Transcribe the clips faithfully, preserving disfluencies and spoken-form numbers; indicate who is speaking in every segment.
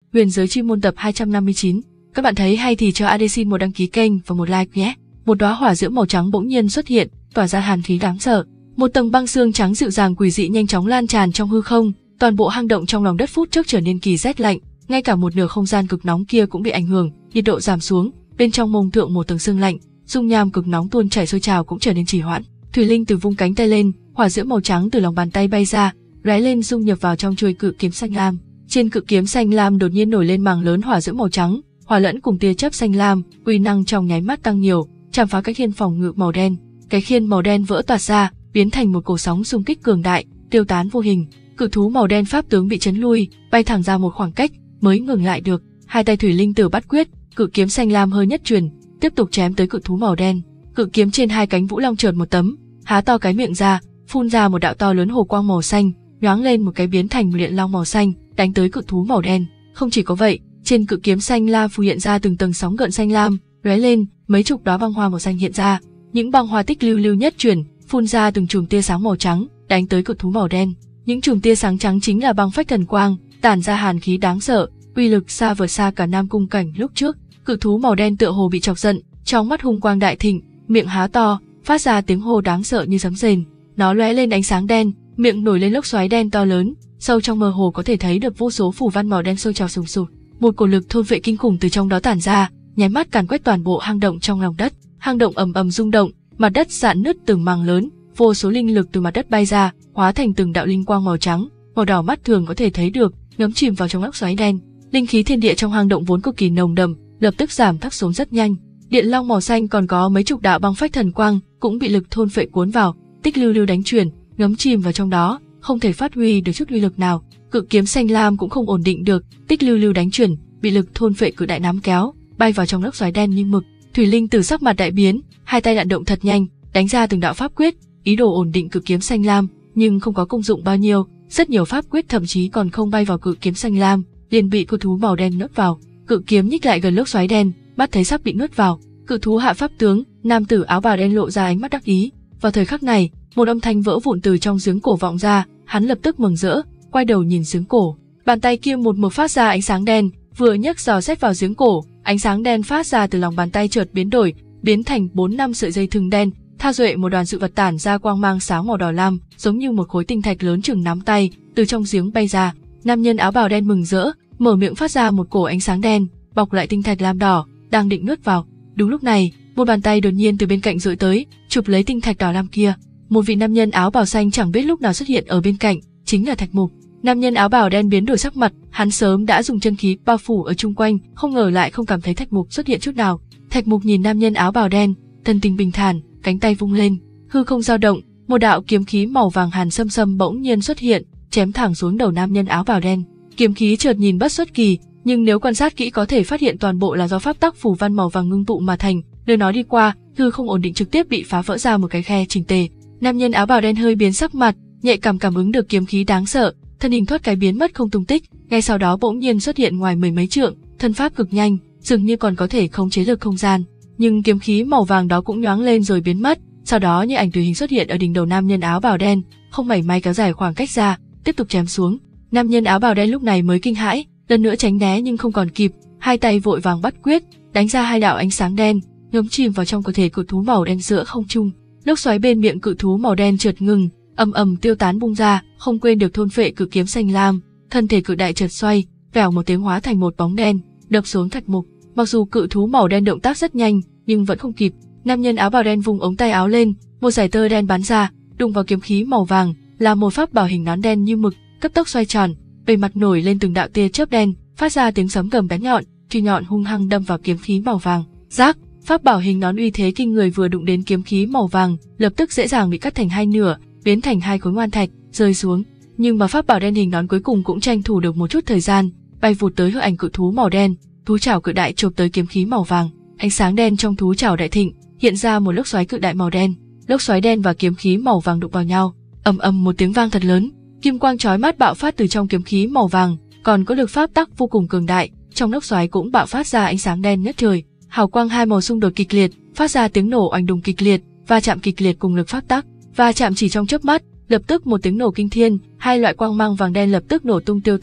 Speaker 1: Huyền giới chi môn tập hai trăm năm mươi chín. Các bạn thấy hay thì cho a đê xin một đăng ký kênh và một like nhé. Một đóa hỏa diễm màu trắng bỗng nhiên xuất hiện, tỏa ra hàn khí đáng sợ. Một tầng băng xương trắng dịu dàng quỷ dị nhanh chóng lan tràn trong hư không, toàn bộ hang động trong lòng đất phút chốc trở nên kỳ rét lạnh, ngay cả một nửa không gian cực nóng kia cũng bị ảnh hưởng, nhiệt độ giảm xuống, bên trong mông thượng một tầng sương lạnh, dung nham cực nóng tuôn chảy sôi trào cũng trở nên trì hoãn. Thủy Linh từ vung cánh tay lên, hỏa diễm màu trắng từ lòng bàn tay bay ra, lóe lên dung nhập vào trong chuôi cự kiếm xanh lam. Trên cự kiếm xanh lam đột nhiên nổi lên mảng lớn hỏa diễm màu trắng, hòa lẫn cùng tia chớp xanh lam, uy năng trong nháy mắt tăng nhiều, chạm phá cái khiên phòng ngự màu đen. Cái khiên màu đen vỡ toạc ra, biến thành một cổ sóng xung kích cường đại, tiêu tán vô hình. Cự thú màu đen pháp tướng bị chấn lui, bay thẳng ra một khoảng cách, mới ngừng lại được. Hai tay Thủy Linh Tử bắt quyết, cự kiếm xanh lam hơi nhất truyền, tiếp tục chém tới cự thú màu đen. Cự kiếm trên hai cánh vũ long chợt một tấm, há to cái miệng ra, phun ra một đạo to lớn hồ quang màu xanh, nhoáng lên một cái biến thành một điện long màu xanh, đánh tới cự thú màu đen. Không chỉ có vậy, trên cự kiếm xanh lam phù hiện ra từng tầng sóng gợn xanh lam, lóe lên, mấy chục đóa băng hoa màu xanh hiện ra, những băng hoa tích lưu lưu nhất chuyển, phun ra từng chùm tia sáng màu trắng, đánh tới cự thú màu đen. Những chùm tia sáng trắng chính là băng phách thần quang, tản ra hàn khí đáng sợ, uy lực xa vượt xa cả Nam Cung Cảnh lúc trước. Cự thú màu đen tựa hồ bị chọc giận, trong mắt hung quang đại thịnh, miệng há to, phát ra tiếng hô đáng sợ như sấm rền. Nó lóe lên ánh sáng đen, miệng nổi lên lốc xoáy đen to lớn, sâu trong mơ hồ có thể thấy được vô số phù văn màu đen sôi trào sùng sục. Một cổ lực thôn vệ kinh khủng từ trong đó tản ra, nháy mắt càn quét toàn bộ hang động trong lòng đất. Hang động ầm ầm rung động, mặt đất rạn nứt từng mảng lớn, vô số linh lực từ mặt đất bay ra, hóa thành từng đạo linh quang màu trắng, màu đỏ mắt thường có thể thấy được, ngấm chìm vào trong lốc xoáy đen. Linh khí thiên địa trong hang động vốn cực kỳ nồng đậm, lập tức giảm thấp xuống rất nhanh. Điện long màu xanh còn có mấy chục đạo băng phách thần quang cũng bị lực thôn phệ cuốn vào, tích lưu lưu đánh chuyển, ngấm chìm vào trong đó, không thể phát huy được chút uy lực nào. Cự kiếm xanh lam cũng không ổn định được, tích lưu lưu đánh chuyển, bị lực thôn phệ cự đại nắm kéo, bay vào trong lốc xoáy đen như mực. Thủy Linh Tử sắc mặt đại biến, hai tay đạn động thật nhanh, đánh ra từng đạo pháp quyết, ý đồ ổn định cự kiếm xanh lam, nhưng không có công dụng bao nhiêu, rất nhiều pháp quyết thậm chí còn không bay vào cự kiếm xanh lam, liền bị cự thú màu đen nuốt vào. Cự kiếm nhích lại gần lốc xoáy đen, mắt thấy sắp bị nuốt vào. Cự thú hạ pháp tướng, nam tử áo bào đen lộ ra ánh mắt đắc ý. Vào thời khắc này, một âm thanh vỡ vụn từ trong giếng cổ vọng ra, hắn lập tức mừng rỡ, quay đầu nhìn giếng cổ. Bàn tay kia một mực phát ra ánh sáng đen, vừa nhấc dò xét vào giếng cổ, ánh sáng đen phát ra từ lòng bàn tay chợt biến đổi, biến thành bốn năm sợi dây thừng đen, tha duệ một đoàn sự vật tản ra quang mang sáng màu đỏ lam, giống như một khối tinh thạch lớn chừng nắm tay, từ trong giếng bay ra. Nam nhân áo bào đen mừng rỡ, mở miệng phát ra một cổ ánh sáng đen, bọc lại tinh thạch lam đỏ, đang định nuốt vào. Đúng lúc này, một bàn tay đột nhiên từ bên cạnh duỗi tới, chụp lấy tinh thạch đỏ lam kia. Một vị nam nhân áo bào xanh chẳng biết lúc nào xuất hiện ở bên cạnh, chính là Thạch Mục. Nam nhân áo bào đen biến đổi sắc mặt, hắn sớm đã dùng chân khí bao phủ ở chung quanh, không ngờ lại không cảm thấy Thạch Mục xuất hiện chút nào. Thạch Mục nhìn nam nhân áo bào đen, thân tình bình thản, cánh tay vung lên, hư không dao động, một đạo kiếm khí màu vàng hàn sâm sâm bỗng nhiên xuất hiện, chém thẳng xuống đầu nam nhân áo bào đen. Kiếm khí chợt nhìn bất xuất kỳ, nhưng nếu quan sát kỹ có thể phát hiện toàn bộ là do pháp tắc phù văn màu vàng ngưng tụ mà thành, nơi nó đi qua, hư không ổn định trực tiếp bị phá vỡ ra một cái khe chỉnh tề. Nam nhân áo bào đen hơi biến sắc mặt, nhạy cảm cảm ứng được kiếm khí đáng sợ, thân hình thoát cái biến mất không tung tích, ngay sau đó bỗng nhiên xuất hiện ngoài mười mấy trượng, thân pháp cực nhanh, dường như còn có thể khống chế lực không gian. Nhưng kiếm khí màu vàng đó cũng nhoáng lên rồi biến mất, sau đó như ảnh tùy hình xuất hiện ở đỉnh đầu nam nhân áo bào đen, không mảy may kéo dài khoảng cách ra, tiếp tục chém xuống. Nam nhân áo bào đen lúc này mới kinh hãi, lần nữa tránh né nhưng không còn kịp, hai tay vội vàng bắt quyết, đánh ra hai đạo ánh sáng đen, ngấm chìm vào trong cơ thể cự thú màu đen giữa không trung. Lốc xoáy bên miệng cự thú màu đen chợt ngừng, ầm ầm tiêu tán bung ra, không quên được thôn phệ cự kiếm xanh lam, thân thể cự đại chợt xoay, vèo một tiếng hóa thành một bóng đen, đập xuống Thạch Mục. Mặc dù cự thú màu đen động tác rất nhanh, nhưng vẫn không kịp. Nam nhân áo bào đen vùng ống tay áo lên, một dải tơ đen bắn ra, đụng vào kiếm khí màu vàng, là một pháp bảo hình nón đen như mực, cấp tốc xoay tròn, bề mặt nổi lên từng đạo tia chớp đen, phát ra tiếng sấm gầm bén nhọn, truy nhọn hung hăng đâm vào kiếm khí màu vàng. Rác, pháp bảo hình nón uy thế kinh người vừa đụng đến kiếm khí màu vàng, lập tức dễ dàng bị cắt thành hai nửa, biến thành hai khối ngoan thạch, rơi xuống. Nhưng mà pháp bảo đen hình nón cuối cùng cũng tranh thủ được một chút thời gian, bay vụt tới hư ảnh cự thú màu đen, thú chảo cự đại chộp tới kiếm khí màu vàng. Ánh sáng đen trong thú chảo đại thịnh, hiện ra một lốc xoáy cự đại màu đen. Lốc xoáy đen và kiếm khí màu vàng đụng vào nhau, ầm ầm một tiếng vang thật lớn, kim quang chói mắt bạo phát từ trong kiếm khí màu vàng, còn có lực pháp tắc vô cùng cường đại, trong lốc xoáy cũng bạo phát ra ánh sáng đen nhất trời. Hào quang hai màu xung đột kịch liệt, phát ra tiếng nổ oanh đùng kịch liệt, va chạm kịch liệt cùng lực pháp tắc, va chạm chỉ trong chớp mắt, lập tức một tiếng nổ kinh thiên, hai loại quang mang vàng đen lập tức nổ tung tiêu tán,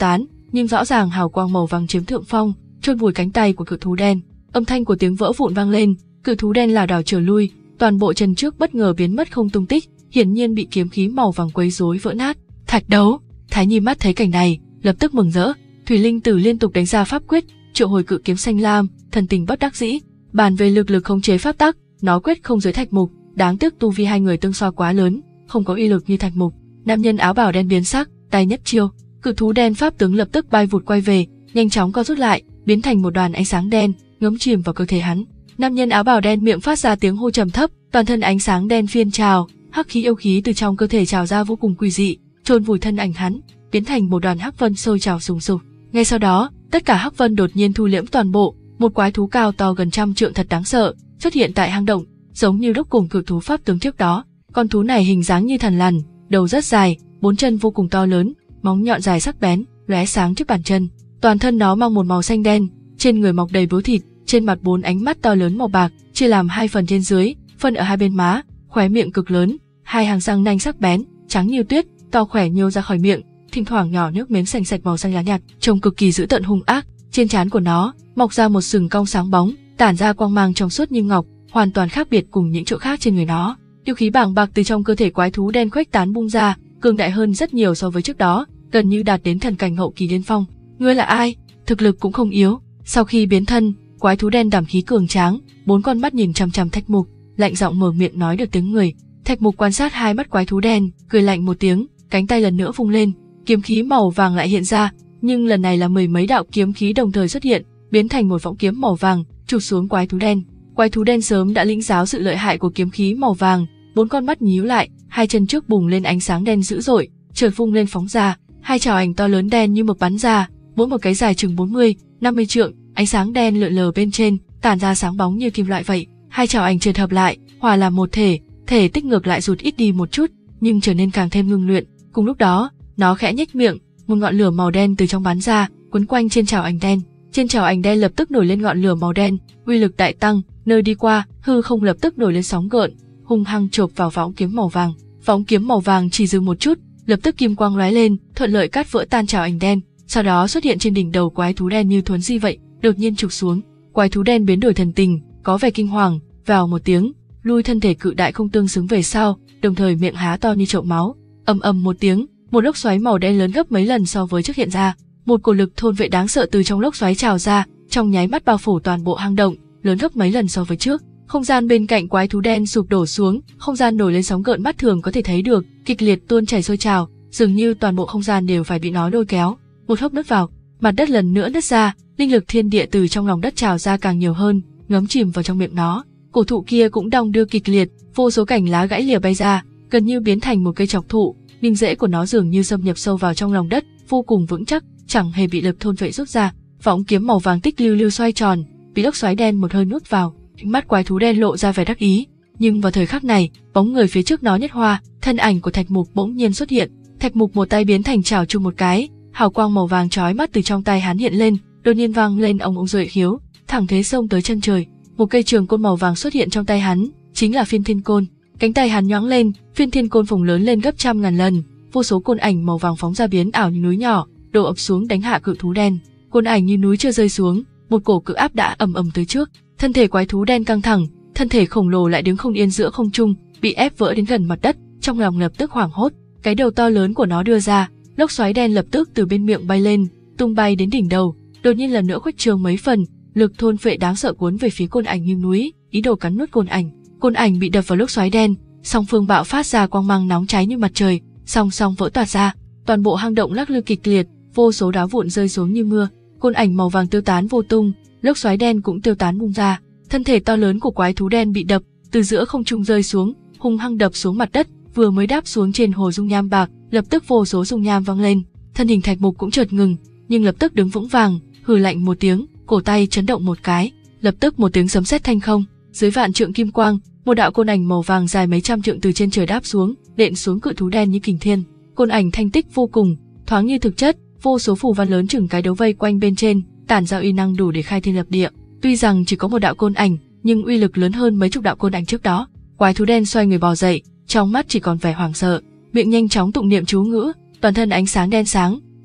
Speaker 1: nhưng rõ ràng hào quang màu vàng chiếm thượng phong, chôn vùi cánh tay của cự thú đen. Âm thanh của tiếng vỡ vụn vang lên, cự thú đen lảo đảo trở lui, toàn bộ chân trước bất ngờ biến mất không tung tích, hiển nhiên bị kiếm khí màu vàng quấy rối vỡ nát. Thạch đấu. Thái Nhi mắt thấy cảnh này, lập tức mừng rỡ. Thủy Linh Tử liên tục đánh ra pháp quyết, triệu hồi cự kiếm xanh lam, thần tình bất đắc dĩ. Bàn về lực lực khống chế pháp tắc, nó quyết không dưới Thạch Mục, đáng tiếc tu vi hai người tương so quá lớn, không có uy lực như Thạch Mục. Nam nhân áo bào đen biến sắc, tay nhất chiêu, cự thú đen pháp tướng lập tức bay vụt quay về, nhanh chóng co rút lại, biến thành một đoàn ánh sáng đen, ngấm chìm vào cơ thể hắn. Nam nhân áo bào đen miệng phát ra tiếng hô trầm thấp, toàn thân ánh sáng đen phiên trào, hắc khí yêu khí từ trong cơ thể trào ra vô cùng quỷ dị, chôn vùi thân ảnh hắn, biến thành một đoàn hắc vân sôi trào sùng sục. Ngay sau đó, tất cả hắc vân đột nhiên thu liễm toàn bộ, một quái thú cao to gần trăm trượng thật đáng sợ xuất hiện tại hang động, giống như lúc cùng cự thú pháp tướng trước đó. Con thú này hình dáng như thằn lằn, đầu rất dài, bốn chân vô cùng to lớn, móng nhọn dài sắc bén, lóe sáng trước bàn chân. Toàn thân nó mang một màu xanh đen, trên người mọc đầy bướu thịt, trên mặt bốn ánh mắt to lớn màu bạc, chia làm hai phần trên dưới, phân ở hai bên má, khóe miệng cực lớn, hai hàng răng nanh sắc bén, trắng như tuyết, to khỏe nhô ra khỏi miệng, thỉnh thoảng nhỏ nước miếng sành sạch màu xanh lá nhạt, trông cực kỳ dữ tợn hung ác. Trên trán của nó mọc ra một sừng cong sáng bóng, tản ra quang mang trong suốt như ngọc, hoàn toàn khác biệt cùng những chỗ khác trên người nó. Yêu khí bàng bạc từ trong cơ thể quái thú đen khuếch tán bung ra, cường đại hơn rất nhiều so với trước đó, gần như đạt đến thần cảnh hậu kỳ điên phong. Ngươi là ai? Thực lực cũng không yếu. Sau khi biến thân, quái thú đen đảm khí cường tráng, bốn con mắt nhìn chằm chằm Thạch Mục, lạnh giọng mở miệng nói được tiếng người. Thạch Mục quan sát hai mắt quái thú đen, cười lạnh một tiếng, cánh tay lần nữa vung lên, kiếm khí màu vàng lại hiện ra, nhưng lần này là mười mấy đạo kiếm khí đồng thời xuất hiện, biến thành một võng kiếm màu vàng, chụp xuống quái thú đen. Quái thú đen sớm đã lĩnh giáo sự lợi hại của kiếm khí màu vàng, bốn con mắt nhíu lại, hai chân trước bùng lên ánh sáng đen dữ dội, chợt vung lên phóng ra, hai chảo ảnh to lớn đen như mực bắn ra, mỗi một cái dài chừng bốn mươi, năm mươi trượng, ánh sáng đen lượn lờ bên trên, tản ra sáng bóng như kim loại vậy. Hai chảo ảnh chợt hợp lại, hòa làm một thể, thể tích ngược lại rụt ít đi một chút, nhưng trở nên càng thêm ngưng luyện. Cùng lúc đó, nó khẽ nhếch miệng, một ngọn lửa màu đen từ trong bắn ra, quấn quanh trên chảo ảnh đen. Trên chảo ảnh đen lập tức nổi lên ngọn lửa màu đen, uy lực đại tăng, nơi đi qua, hư không lập tức nổi lên sóng gợn, hung hăng chộp vào võng kiếm màu vàng. Võng kiếm màu vàng chỉ dừng một chút, lập tức kim quang lóe lên, thuận lợi cắt vỡ tan chảo ảnh đen, sau đó xuất hiện trên đỉnh đầu quái thú đen như thuấn di vậy, đột nhiên trục xuống. Quái thú đen biến đổi thần tình, có vẻ kinh hoàng, vèo một tiếng, lui thân thể cự đại không tương xứng về sau, đồng thời miệng há to như chậu máu. Ầm ầm một tiếng, một lốc xoáy màu đen lớn gấp mấy lần so với trước hiện ra, một cổ lực thôn vệ đáng sợ từ trong lốc xoáy trào ra, trong nháy mắt bao phủ toàn bộ hang động, lớn gấp mấy lần so với trước. Không gian bên cạnh quái thú đen sụp đổ xuống, không gian nổi lên sóng gợn mắt thường có thể thấy được, kịch liệt tuôn chảy sôi trào, dường như toàn bộ không gian đều phải bị nó lôi kéo. Một hốc nứt vào, mặt đất lần nữa nứt ra, linh lực thiên địa từ trong lòng đất trào ra càng nhiều hơn, ngấm chìm vào trong miệng nó. Cổ thụ kia cũng đong đưa kịch liệt, vô số cành lá gãy lìa bay ra, gần như biến thành một cây trọc thụ, nhưng rễ của nó dường như xâm nhập sâu vào trong lòng đất, vô cùng vững chắc, chẳng hề bị lực thôn vệ rút ra. Võng kiếm màu vàng tích lưu lưu xoay tròn, bị lốc xoáy đen một hơi nuốt vào. Mắt quái thú đen lộ ra vẻ đắc ý, nhưng vào thời khắc này, bóng người phía trước nó nhất hoa, thân ảnh của Thạch Mục bỗng nhiên xuất hiện. Thạch Mục một tay biến thành chảo chung một cái, hào quang màu vàng chói mắt từ trong tay hắn hiện lên, đột nhiên vang lên ong ong rội khiếu, thẳng thế xông tới chân trời. Một cây trường côn màu vàng xuất hiện trong tay hắn, chính là Phiên Thiên Côn. Cánh tay hắn nhoáng lên, Phiên Thiên Côn phồng lớn lên gấp trăm ngàn lần, vô số côn ảnh màu vàng phóng ra biến ảo như núi nhỏ, đổ ập xuống đánh hạ cự thú đen. Côn ảnh như núi chưa rơi xuống, một cổ cự áp đã ầm ầm tới trước. Thân thể quái thú đen căng thẳng, thân thể khổng lồ lại đứng không yên giữa không trung, bị ép vỡ đến gần mặt đất, trong lòng lập tức hoảng hốt. Cái đầu to lớn của nó đưa ra, lốc xoáy đen lập tức từ bên miệng bay lên, tung bay đến đỉnh đầu, đột nhiên lần nữa khuếch trương mấy phần, lực thôn phệ đáng sợ cuốn về phía côn ảnh như núi, ý đồ cắn nuốt côn ảnh. Côn ảnh bị đập vào lốc xoáy đen, song phương bạo phát ra quang mang nóng cháy như mặt trời, song song vỡ toạc ra, toàn bộ hang động lắc lư kịch liệt, vô số đá vụn rơi xuống như mưa. Côn ảnh màu vàng tiêu tán vô tung, lốc xoáy đen cũng tiêu tán bung ra. Thân thể to lớn của quái thú đen bị đập, từ giữa không trung rơi xuống, hung hăng đập xuống mặt đất, vừa mới đáp xuống trên hồ dung nham bạc, lập tức vô số dung nham vang lên. Thân hình Thạch Mục cũng chợt ngừng, nhưng lập tức đứng vững vàng, hừ lạnh một tiếng, cổ tay chấn động một cái, lập tức một tiếng sấm sét thanh không, dưới vạn trượng kim quang, một đạo côn ảnh màu vàng dài mấy trăm trượng từ trên trời đáp xuống, đện xuống cự thú đen như kình thiên. Côn ảnh thanh tích vô cùng, thoáng như thực chất, vô số phù văn lớn chừng cái đấu vây quanh bên trên, tản ra uy năng đủ để khai thiên lập địa. Tuy rằng chỉ có một đạo côn ảnh, nhưng uy lực lớn hơn mấy chục đạo côn ảnh trước đó. Quái thú đen xoay người bò dậy, trong mắt chỉ còn vẻ hoảng sợ, miệng nhanh chóng tụng niệm chú ngữ, toàn thân ánh sáng đen sáng,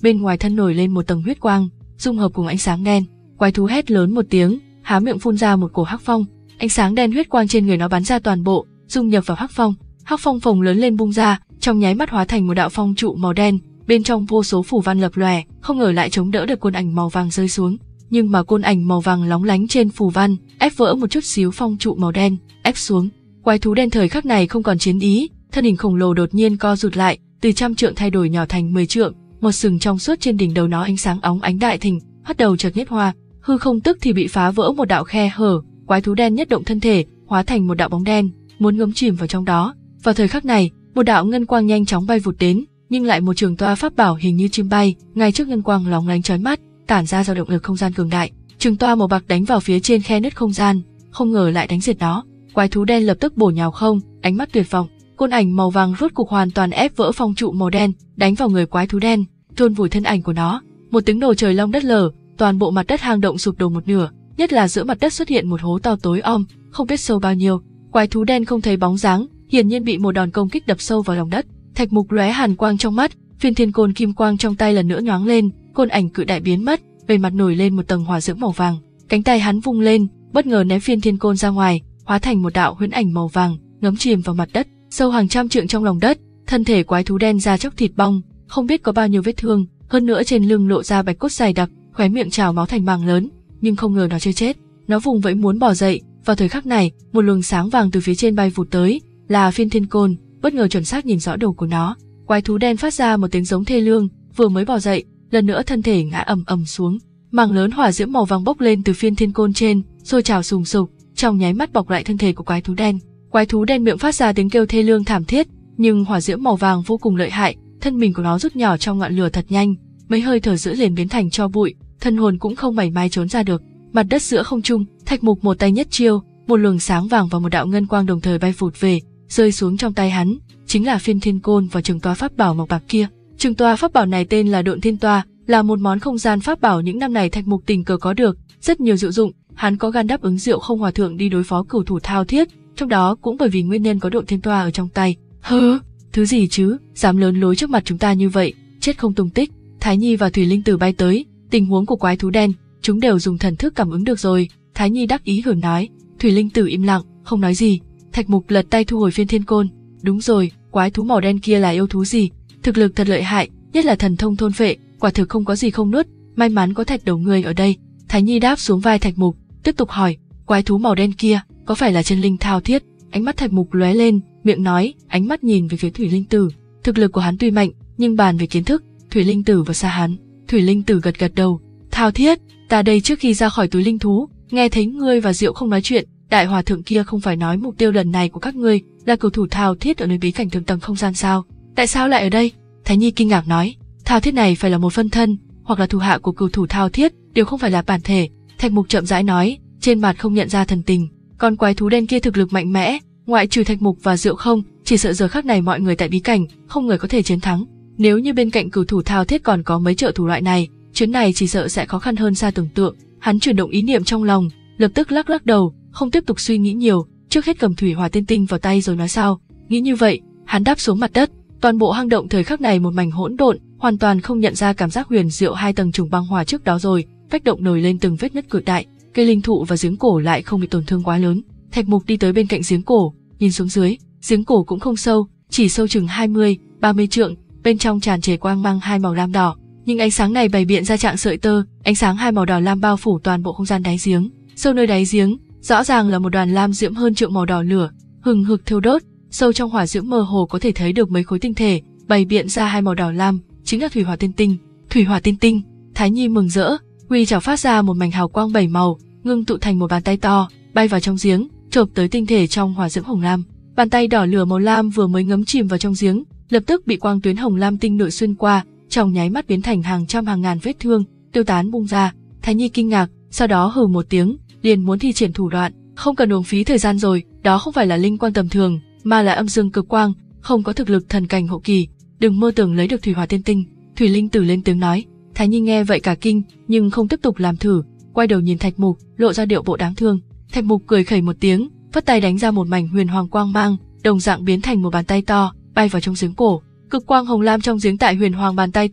Speaker 1: bên ngoài thân nổi lên một tầng huyết quang, dung hợp cùng ánh sáng đen. Quái thú hét lớn một tiếng, há miệng phun ra một cổ hắc phong. Ánh sáng đen huyết quang trên người nó bắn ra toàn bộ, dung nhập vào hắc phong. Hắc phong phồng lớn lên bung ra, trong nháy mắt hóa thành một đạo phong trụ màu đen, bên trong vô số phù văn lập lòe, không ngờ lại chống đỡ được côn ảnh màu vàng rơi xuống. Nhưng mà côn ảnh màu vàng lóng lánh trên phù văn, ép vỡ một chút xíu phong trụ màu đen, ép xuống. Quái thú đen thời khắc này không còn chiến ý, thân hình khổng lồ đột nhiên co rụt lại, từ trăm trượng thay đổi nhỏ thành mười trượng, một sừng trong suốt trên đỉnh đầu nó ánh sáng óng ánh đại thịnh, bắt đầu chợt nhất hoa, hư không tức thì bị phá vỡ một đạo khe hở, quái thú đen nhất động thân thể, hóa thành một đạo bóng đen, muốn ngấm chìm vào trong đó. Vào thời khắc này, một đạo ngân quang nhanh chóng bay vụt đến, nhưng lại một trường toa pháp bảo hình như chim bay, ngay trước ngân quang lóng lánh chói mắt, tản ra dao động lực không gian cường đại. Trường toa màu bạc đánh vào phía trên khe nứt không gian, không ngờ lại đánh diệt nó. Quái thú đen lập tức bổ nhào không, ánh mắt tuyệt vọng. Côn ảnh màu vàng rốt cục hoàn toàn ép vỡ phong trụ màu đen, đánh vào người quái thú đen, chôn vùi thân ảnh của nó. Một tiếng nổ trời long đất lở, toàn bộ mặt đất hang động sụp đổ một nửa, nhất là giữa mặt đất xuất hiện một hố to tối om, không biết sâu bao nhiêu. Quái thú đen không thấy bóng dáng, hiển nhiên bị một đòn công kích đập sâu vào lòng đất. Thạch Mục lóe hàn quang trong mắt, phiên thiên côn kim quang trong tay lần nữa nhoáng lên, côn ảnh cự đại biến mất, bề mặt nổi lên một tầng hỏa diễm màu vàng. Cánh tay hắn vung lên, bất ngờ ném phiên thiên côn ra ngoài, hóa thành một đạo huyễn ảnh màu vàng, ngấm chìm vào mặt đất, sâu hàng trăm trượng trong lòng đất. Thân thể quái thú đen da chóc thịt bong, không biết có bao nhiêu vết thương, hơn nữa trên lưng lộ ra bạch cốt dày đặc, khóe miệng trào máu thành mảng lớn, nhưng không ngờ nó chưa chết. Nó vùng vẫy muốn bò dậy. Vào thời khắc này, một luồng sáng vàng từ phía trên bay vụt tới, là phiên thiên côn, bất ngờ chuẩn xác nhìn rõ đầu của nó. Quái thú đen phát ra một tiếng giống thê lương, vừa mới bò dậy, lần nữa thân thể ngã ầm ầm xuống. Mảng lớn hỏa diễm màu vàng bốc lên từ phiên thiên côn trên, sôi trào sùng sục, trong nháy mắt bọc lại thân thể của quái thú đen. Quái thú đen miệng phát ra tiếng kêu thê lương thảm thiết, nhưng hỏa diễm màu vàng vô cùng lợi hại, thân mình của nó rút nhỏ trong ngọn lửa thật nhanh, mấy hơi thở giữa liền biến thành tro bụi, thân hồn cũng không mảy may trốn ra được. Mặt đất giữa không trung, Thạch Mục một tay nhất chiêu, một luồng sáng vàng và một đạo ngân quang đồng thời bay vụt về, rơi xuống trong tay hắn, chính là phiên thiên côn và trường toa pháp bảo màu bạc kia. Trường toa pháp bảo này tên là Độn Thiên Toa, là một món không gian pháp bảo những năm này Thạch Mục tình cờ có được, rất nhiều diệu dụng, hắn có gan đáp ứng Diệu Không Hòa thượng đi đối phó cửu thủ thao thiết, trong đó cũng bởi vì nguyên nhân có Độn Thiên Toa ở trong tay. Hừ, thứ gì chứ, dám lớn lối trước mặt chúng ta như vậy, chết không tung tích. Thái Nhi và Thủy Linh Tử bay tới, tình huống của quái thú đen, chúng đều dùng thần thức cảm ứng được rồi. Thái Nhi đắc ý hưởng nói. Thủy Linh Tử im lặng, không nói gì. Thạch Mục lật tay thu hồi phiên thiên côn. Đúng rồi, quái thú màu đen kia là yêu thú gì? Thực lực thật lợi hại, nhất là thần thông thôn phệ, quả thực không có gì không nuốt. May mắn có Thạch đầu người ở đây. Thái Nhi đáp xuống vai Thạch Mục, tiếp tục hỏi, quái thú màu đen kia có phải là chân linh thao thiết? Ánh mắt Thạch Mục lóe lên, miệng nói, ánh mắt nhìn về phía Thủy Linh Tử. Thực lực của hắn tuy mạnh, nhưng bàn về kiến thức, Thủy Linh Tử và xa hắn. Thủy Linh Tử gật gật đầu. Thao thiết, ta đây trước khi ra khỏi túi linh thú, nghe thấy ngươi và Diệu không nói chuyện, đại hòa thượng kia không phải nói mục tiêu lần này của các ngươi là cửu thủ thao thiết ở nơi bí cảnh thượng tầng không gian sao? Tại sao lại ở đây? Thái Nhi kinh ngạc nói, thao thiết này phải là một phân thân, hoặc là thủ hạ của cửu thủ thao thiết, đều không phải là bản thể. Thạch Mục chậm rãi nói, trên mặt không nhận ra thần tình. Còn quái thú đen kia thực lực mạnh mẽ, ngoại trừ Thạch Mục và Diệu không, chỉ sợ giờ khắc này mọi người tại bí cảnh không người có thể chiến thắng. Nếu như bên cạnh cửu thủ thao thiết còn có mấy trợ thủ loại này, chuyến này chỉ sợ sẽ khó khăn hơn xa tưởng tượng. Hắn chuyển động ý niệm trong lòng, lập tức lắc lắc đầu, không tiếp tục suy nghĩ nhiều, trước hết cầm thủy hỏa tiên tinh vào tay rồi nói sao. Nghĩ như vậy, hắn đáp xuống mặt đất. Toàn bộ hang động thời khắc này một mảnh hỗn độn, hoàn toàn không nhận ra cảm giác huyền diệu hai tầng trùng băng hỏa trước đó rồi. Vách động nổi lên từng vết nứt cực đại, cây linh thụ và giếng cổ lại không bị tổn thương quá lớn. Thạch Mục đi tới bên cạnh giếng cổ, nhìn xuống dưới, giếng cổ cũng không sâu, chỉ sâu chừng hai mươi, ba mươi trượng, bên trong tràn trề quang mang hai màu lam đỏ. Nhưng ánh sáng này bày biện ra trạng sợi tơ, ánh sáng hai màu đỏ lam bao phủ toàn bộ không gian đáy giếng. Sâu nơi đáy giếng, rõ ràng là một đoàn lam diễm hơn trượng màu đỏ lửa, hừng hực thiêu đốt. Sâu trong hỏa diễm mơ hồ có thể thấy được mấy khối tinh thể, bày biện ra hai màu đỏ lam, chính là thủy hỏa tiên tinh. Thủy hỏa tiên tinh, Thái Nhi mừng rỡ, huy chảo phát ra một mảnh hào quang bảy màu, ngưng tụ thành một bàn tay to, bay vào trong giếng, chộp tới tinh thể trong hỏa diễm hồng lam. Bàn tay đỏ lửa màu lam vừa mới ngấm chìm vào trong giếng, lập tức bị quang tuyến hồng lam tinh nội xuyên qua, trong nháy mắt biến thành hàng trăm hàng ngàn vết thương, tiêu tán bung ra. Thái Nhi kinh ngạc, sau đó hừ một tiếng, liền muốn thi triển thủ đoạn, không cần uổng phí thời gian rồi, đó không phải là linh quang tầm thường, mà là âm dương cực quang, không có thực lực thần cảnh hậu kỳ, đừng mơ tưởng lấy được thủy hỏa tiên tinh. Thủy Linh Tử lên tiếng nói. Thái Nhi nghe vậy cả kinh, nhưng không tiếp tục làm thử, quay đầu nhìn Thạch Mục, lộ ra điệu bộ đáng thương. Thạch Mục cười khẩy một tiếng, vất tay đánh ra một mảnh huyền hoàng quang mang, đồng dạng biến thành một bàn tay to, bay vào trong giếng cổ. Cực quang hồng lam trong giếng tại huyền hoàng bàn tay to,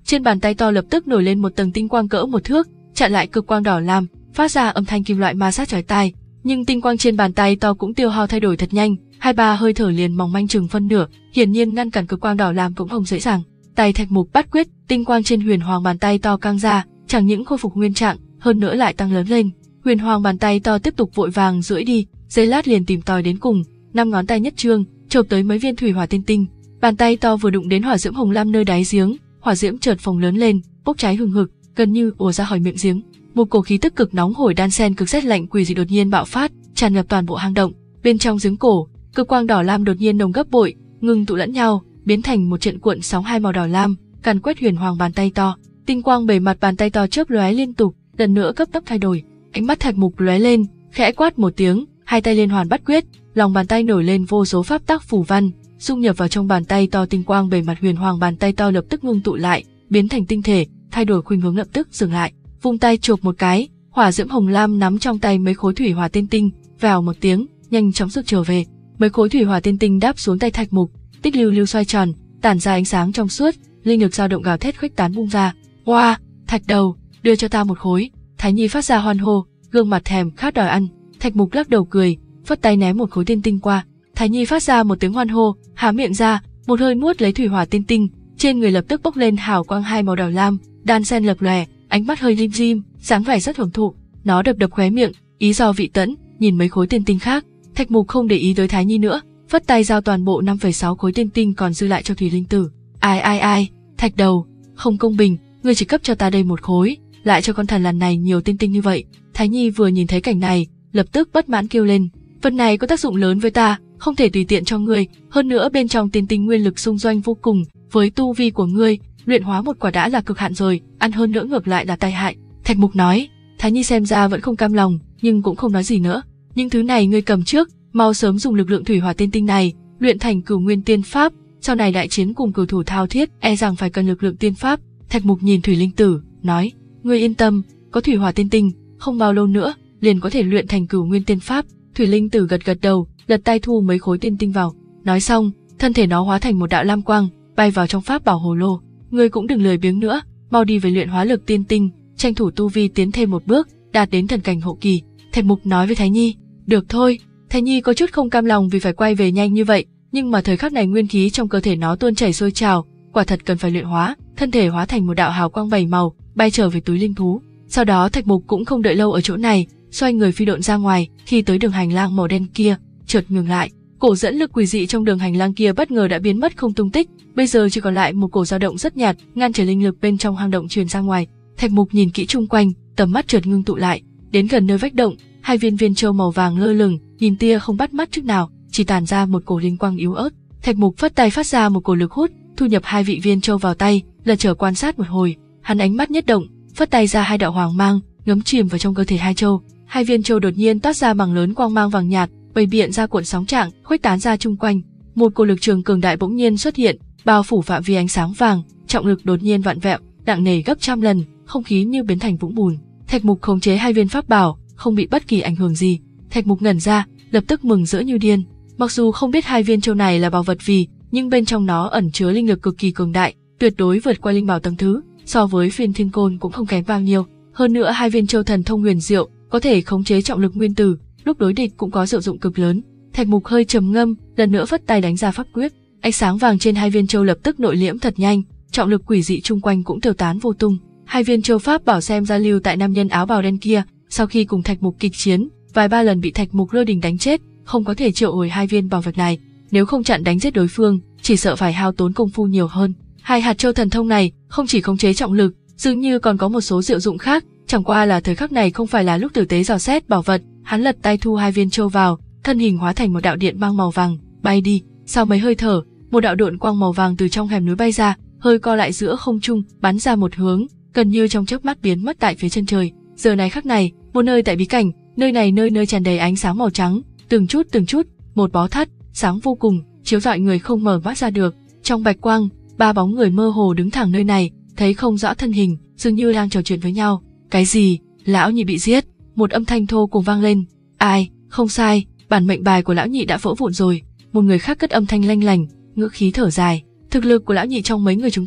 Speaker 1: trên bàn tay to lập tức nổi lên một tầng tinh quang cỡ một thước, chặn lại cực quang đỏ lam, phát ra âm thanh kim loại ma sát chói tai. Nhưng tinh quang trên bàn tay to cũng tiêu hao thay đổi thật nhanh, hai ba hơi thở liền mỏng manh chừng phân nửa, hiển nhiên ngăn cản cực quang đỏ lam cũng không dễ dàng. Tay Thạch Mục bắt quyết, tinh quang trên huyền hoàng bàn tay to căng ra, chẳng những khôi phục nguyên trạng, hơn nữa lại tăng lớn lên. Huyền hoàng bàn tay to tiếp tục vội vàng duỗi đi, giây lát liền tìm tòi đến cùng, năm ngón tay nhất trương, chộp tới mấy viên thủy hỏa tiên tinh. Bàn tay to vừa đụng đến hỏa diễm hồng lam nơi đáy giếng, hỏa diễm chợt phồng lớn lên, bốc cháy hừng hực, gần như ùa ra khỏi miệng giếng. Một cổ khí tức cực nóng hổi đan xen cực rét lạnh quỷ dị đột nhiên bạo phát, tràn ngập toàn bộ hang động. Bên trong giếng cổ, cực quang đỏ lam đột nhiên nồng gấp bội, ngưng tụ lẫn nhau, biến thành một trận cuộn sóng hai màu đỏ lam, càn quét huyền hoàng bàn tay to. Tinh quang bề mặt bàn tay to chớp lóe liên tục, lần nữa cấp tốc thay đổi. Ánh mắt Thạch Mục lóe lên, khẽ quát một tiếng, hai tay liên hoàn bắt quyết, lòng bàn tay nổi lên vô số pháp tắc phù văn, dung nhập vào trong bàn tay to. Tinh quang bề mặt huyền hoàng bàn tay to lập tức ngưng tụ lại, biến thành tinh thể, thay đổi khuynh hướng lập tức dừng lại. Vung tay chộp một cái, hỏa diễm hồng lam nắm trong tay mấy khối thủy hỏa tiên tinh, vèo một tiếng, nhanh chóng rực trở về. Mấy khối thủy hỏa tiên tinh đáp xuống tay Thạch Mục, tích lưu lưu xoay tròn, tản ra ánh sáng trong suốt, linh lực dao động gào thét khuếch tán bung ra. Oa, Thạch đầu, đưa cho ta một khối. Thái Nhi phát ra hoan hô, gương mặt thèm khát đòi ăn. Thạch Mục lắc đầu cười, phất tay ném một khối tiên tinh qua. Thái Nhi phát ra một tiếng hoan hô, há miệng ra, một hơi nuốt lấy thủy hỏa tiên tinh, trên người lập tức bốc lên hào quang hai màu đỏ lam, đan xen lập lòe, ánh mắt hơi lim dim, dáng vẻ rất hưởng thụ. Nó đập đập khóe miệng, ý do vị tẫn, nhìn mấy khối tiên tinh khác. Thạch Mục không để ý tới Thái Nhi nữa, phất tay giao toàn bộ năm phẩy sáu khối tiên tinh còn dư lại cho Thủy Linh Tử. Ai ai ai, Thạch đầu, không công bình, ngươi chỉ cấp cho ta đây một khối, lại cho con thần lằn này nhiều tiên tinh như vậy. Thái Nhi vừa nhìn thấy cảnh này, lập tức bất mãn kêu lên, vật này có tác dụng lớn với ta, không thể tùy tiện cho ngươi, hơn nữa bên trong tiên tinh nguyên lực xung doanh vô cùng, với tu vi của ngươi, luyện hóa một quả đã là cực hạn rồi, ăn hơn nữa ngược lại là tai hại. Thạch Mục nói. Thái Nhi xem ra vẫn không cam lòng, nhưng cũng không nói gì nữa. Những thứ này ngươi cầm trước, mau sớm dùng lực lượng thủy hỏa tiên tinh này luyện thành cửu nguyên tiên pháp, sau này đại chiến cùng cửu thủ thao thiết e rằng phải cần lực lượng tiên pháp. Thạch Mục nhìn Thủy Linh Tử, nói, ngươi yên tâm, có thủy hỏa tiên tinh, không bao lâu nữa liền có thể luyện thành cửu nguyên tiên pháp. Thủy Linh Tử gật gật đầu, lật tay thu mấy khối tiên tinh vào. Nói xong, thân thể nó hóa thành một đạo lam quang, bay vào trong pháp bảo hồ lô. Ngươi cũng đừng lười biếng nữa, mau đi về luyện hóa lực tiên tinh, tranh thủ tu vi tiến thêm một bước, đạt đến thần cảnh hậu kỳ. Thạch Mục nói với Thái Nhi, được thôi. Thái Nhi có chút không cam lòng vì phải quay về nhanh như vậy, nhưng mà thời khắc này nguyên khí trong cơ thể nó tuôn chảy sôi trào, quả thật cần phải luyện hóa. Thân thể hóa thành một đạo hào quang bảy màu, bay trở về túi linh thú. Sau đó Thạch Mục cũng không đợi lâu ở chỗ này, xoay người phi độn ra ngoài. Khi tới đường hành lang màu đen kia, chợt ngừng lại. Cổ dẫn lực quỷ dị trong đường hành lang kia bất ngờ đã biến mất không tung tích, bây giờ chỉ còn lại một cổ dao động rất nhạt, ngăn trở linh lực bên trong hang động truyền ra ngoài. Thạch Mục nhìn kỹ chung quanh, tầm mắt chợt ngưng tụ lại, đến gần nơi vách động, hai viên viên châu màu vàng lơ lửng, nhìn tia không bắt mắt chút nào, chỉ tản ra một cổ linh quang yếu ớt. Thạch Mục phất tay phát ra một cổ lực hút, thu nhập hai vị viên châu vào tay, lật trở quan sát một hồi, hắn ánh mắt nhất động, phất tay ra hai đạo hoàng mang, ngấm chìm vào trong cơ thể hai châu. Hai viên châu đột nhiên toát ra mảng lớn quang mang vàng nhạt, bày biện ra cuộn sóng trạng, khuếch tán ra chung quanh. Một cổ lực trường cường đại bỗng nhiên xuất hiện, bao phủ phạm vi ánh sáng vàng, trọng lực đột nhiên vặn vẹo, nặng nề gấp trăm lần, không khí như biến thành vũng bùn. Thạch Mục khống chế hai viên pháp bảo, không bị bất kỳ ảnh hưởng gì. Thạch Mục ngẩn ra, lập tức mừng rỡ như điên. Mặc dù không biết hai viên châu này là bảo vật gì, nhưng bên trong nó ẩn chứa linh lực cực kỳ cường đại, tuyệt đối vượt qua linh bảo tầng thứ, so với phiên thiên côn cũng không kém bao nhiêu. Hơn nữa hai viên châu thần thông huyền diệu, có thể khống chế trọng lực nguyên tử, lúc đối địch cũng có diệu dụng cực lớn. Thạch Mục hơi trầm ngâm, lần nữa phất tay đánh ra pháp quyết. Ánh sáng vàng trên hai viên châu lập tức nội liễm thật nhanh, trọng lực quỷ dị chung quanh cũng tiêu tán vô tung. Hai viên châu pháp bảo xem ra lưu tại nam nhân áo bào đen kia, sau khi cùng Thạch Mục kịch chiến, vài ba lần bị Thạch Mục lơ đình đánh chết, không có thể triệu hồi hai viên bảo vật này. Nếu không chặn đánh giết đối phương, chỉ sợ phải hao tốn công phu nhiều hơn. Hai hạt châu thần thông này không chỉ khống chế trọng lực, dường như còn có một số diệu dụng khác. Chẳng qua là thời khắc này không phải là lúc tử tế dò xét bảo vật. Hắn lật tay thu hai viên châu vào, thân hình hóa thành một đạo điện băng màu vàng, bay đi. Sau mấy hơi thở, một đạo độn quang màu vàng từ trong hẻm núi bay ra, hơi co lại giữa không trung, bắn ra một hướng, gần như trong chớp mắt biến mất tại phía chân trời. Giờ này khắc này, một nơi tại bí cảnh, nơi này nơi nơi tràn đầy ánh sáng màu trắng, từng chút từng chút, một bó thắt, sáng vô cùng, chiếu rọi người không mở mắt ra được. Trong bạch quang, ba bóng người mơ hồ đứng thẳng nơi này, thấy không rõ thân hình, dường như đang trò chuyện với nhau. Cái gì? Lão nhị bị giết? Một âm thanh thô cùng vang lên. Ai? Không sai, bản mệnh bài của lão nhị đã vỡ vụn rồi. Một người khác cất âm thanh lanh lành, ngữ khí thở dài. Thực lực của lão nhị trong mấy người chúng ta